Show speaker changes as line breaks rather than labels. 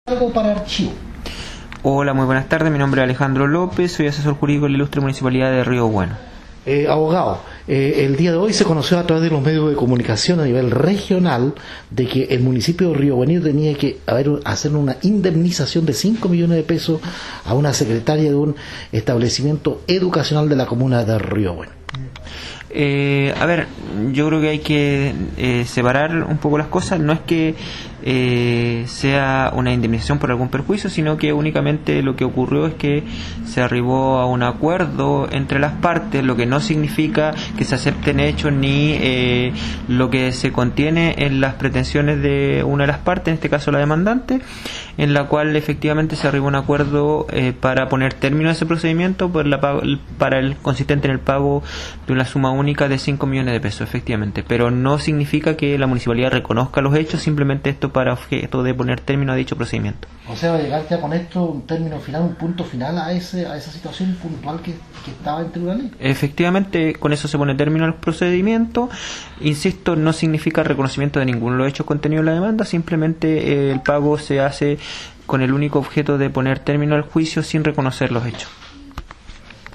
Algo para archivo.
Hola, muy buenas tardes. Mi nombre es Alejandro López, soy asesor jurídico de la ilustre Municipalidad de Río Bueno.
Abogado, el día de hoy se conoció a través de los medios de comunicación a nivel regional de que el municipio de Río Bueno tenía que hacer una indemnización de 5 millones de pesos a una secretaria de un establecimiento educacional de la comuna de Río Bueno.
Yo creo que hay que separar un poco las cosas. No es que sea una indemnización por algún perjuicio, sino que únicamente lo que ocurrió es que se arribó a un acuerdo entre las partes, lo que no significa que se acepten hechos ni lo que se contiene en las pretensiones de una de las partes, en este caso la demandante, en la cual efectivamente se arribó a un acuerdo para poner término a ese procedimiento para el consistente en el pago de una suma única de 5 millones de pesos, efectivamente, pero no significa que la municipalidad reconozca los hechos, simplemente esto para objeto de poner término a dicho procedimiento.
O sea, va a llegar ya con esto un término final, un punto final a esa situación puntual que estaba en tribunales.
Efectivamente, con eso se pone término al procedimiento. Insisto, no significa reconocimiento de ninguno de los hechos contenidos en la demanda, simplemente el pago se hace con el único objeto de poner término al juicio sin reconocer los hechos.